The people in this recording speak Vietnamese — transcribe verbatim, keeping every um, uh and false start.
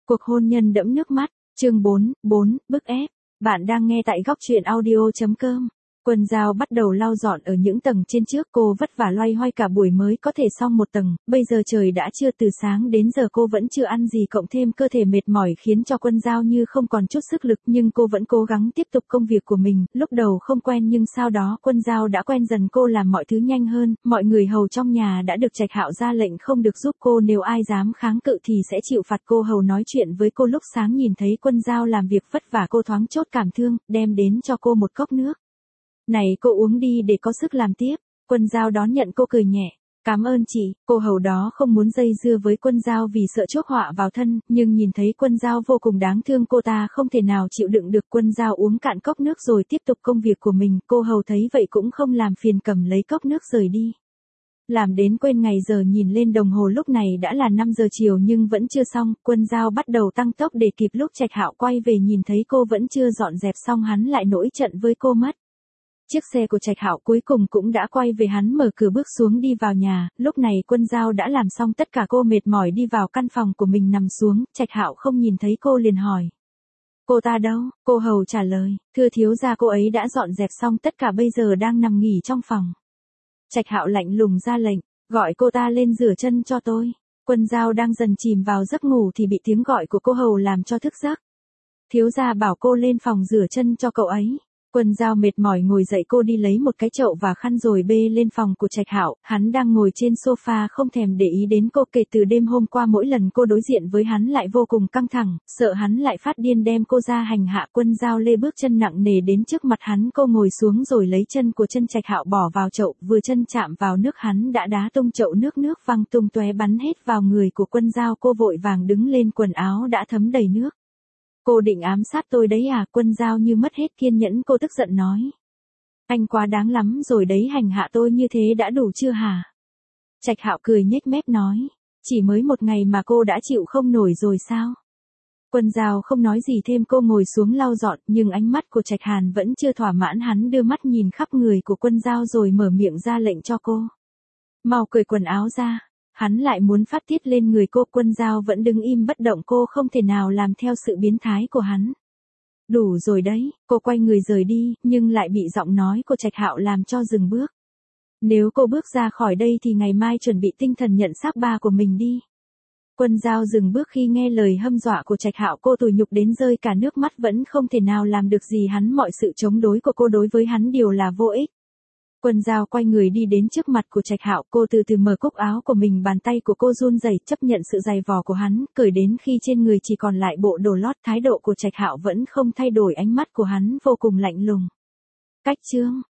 Cuộc hôn nhân đẫm nước mắt, chương bốn, bốn, bức ép. Bạn đang nghe tại góc truyện audio.com. Quân Giao bắt đầu lau dọn ở những tầng trên trước, cô vất vả loay hoay cả buổi mới có thể xong một tầng, bây giờ trời đã trưa, từ sáng đến giờ cô vẫn chưa ăn gì, cộng thêm cơ thể mệt mỏi khiến cho Quân Giao như không còn chút sức lực, nhưng cô vẫn cố gắng tiếp tục công việc của mình. Lúc đầu không quen nhưng sau đó Quân Giao đã quen dần, cô làm mọi thứ nhanh hơn, mọi người hầu trong nhà đã được Trạch Hạo ra lệnh không được giúp cô, nếu ai dám kháng cự thì sẽ chịu phạt. Cô hầu nói chuyện với cô lúc sáng, nhìn thấy Quân Giao làm việc vất vả cô thoáng chốt cảm thương, đem đến cho cô một cốc nước. Này cô uống đi để có sức làm tiếp. Quân Giao đón nhận cô cười nhẹ. Cảm ơn chị. Cô hầu đó không muốn dây dưa với Quân Giao vì sợ chuốc họa vào thân, nhưng nhìn thấy Quân Giao vô cùng đáng thương, cô ta không thể nào chịu đựng được. Quân Giao uống cạn cốc nước rồi tiếp tục công việc của mình. Cô hầu thấy vậy cũng không làm phiền, cầm lấy cốc nước rời đi. Làm đến quên ngày giờ, nhìn lên đồng hồ lúc này đã là năm giờ chiều nhưng vẫn chưa xong. Quân Giao bắt đầu tăng tốc để kịp lúc Trạch Hạo quay về, nhìn thấy cô vẫn chưa dọn dẹp xong, hắn lại nổi trận với cô mất. Chiếc xe của Trạch Hạo cuối cùng cũng đã quay về, hắn mở cửa bước xuống đi vào nhà. Lúc này Quân Giao đã làm xong tất cả, cô mệt mỏi đi vào căn phòng của mình nằm xuống. Trạch Hạo không nhìn thấy cô liền hỏi: cô ta đâu? Cô hầu trả lời: thưa thiếu gia, cô ấy đã dọn dẹp xong tất cả, bây giờ đang nằm nghỉ trong phòng. Trạch Hạo lạnh lùng ra lệnh: gọi cô ta lên rửa chân cho tôi. Quân Giao đang dần chìm vào giấc ngủ thì bị tiếng gọi của cô hầu làm cho thức giấc. Thiếu gia bảo cô lên phòng rửa chân cho cậu ấy. Quân Giao mệt mỏi ngồi dậy, cô đi lấy một cái chậu và khăn rồi bê lên phòng của Trạch Hạo. Hắn đang ngồi trên sofa không thèm để ý đến cô. Kể từ đêm hôm qua, mỗi lần cô đối diện với hắn lại vô cùng căng thẳng, sợ hắn lại phát điên đem cô ra hành hạ. Quân Giao lê bước chân nặng nề đến trước mặt hắn, cô ngồi xuống rồi lấy chân của chân Trạch Hạo bỏ vào chậu, vừa chân chạm vào nước hắn đã đá tung chậu, nước nước văng tung tóe bắn hết vào người của Quân Giao. Cô vội vàng đứng lên, quần áo đã thấm đầy nước. Cô định ám sát tôi đấy à? Quân Giao như mất hết kiên nhẫn, cô tức giận nói: anh quá đáng lắm rồi đấy, hành hạ tôi như thế đã đủ chưa hả? Trạch Hạo cười nhếch mép nói: chỉ mới một ngày mà cô đã chịu không nổi rồi sao? Quân Giao không nói gì thêm, cô ngồi xuống lau dọn, nhưng ánh mắt của Trạch Hàn vẫn chưa thỏa mãn, hắn đưa mắt nhìn khắp người của Quân Giao rồi mở miệng ra lệnh cho cô: mau cởi quần áo ra. Hắn lại muốn phát tiết lên người cô. Quân Giao vẫn đứng im bất động, cô không thể nào làm theo sự biến thái của hắn. Đủ rồi đấy. Cô quay người rời đi, nhưng lại bị giọng nói của Trạch Hạo làm cho dừng bước. Nếu cô bước ra khỏi đây thì ngày mai chuẩn bị tinh thần nhận xác ba của mình đi. Quân Giao dừng bước khi nghe lời hâm dọa của Trạch Hạo, cô tủi nhục đến rơi cả nước mắt, vẫn không thể nào làm được gì hắn. Mọi sự chống đối của cô đối với hắn đều là vô ích. Quân Giao quay người đi đến trước mặt của Trạch Hạo, cô từ từ mở cúc áo của mình, bàn tay của cô run rẩy chấp nhận sự dày vò của hắn, cởi đến khi trên người chỉ còn lại bộ đồ lót. Thái độ của Trạch Hạo vẫn không thay đổi, ánh mắt của hắn vô cùng lạnh lùng. Cách chương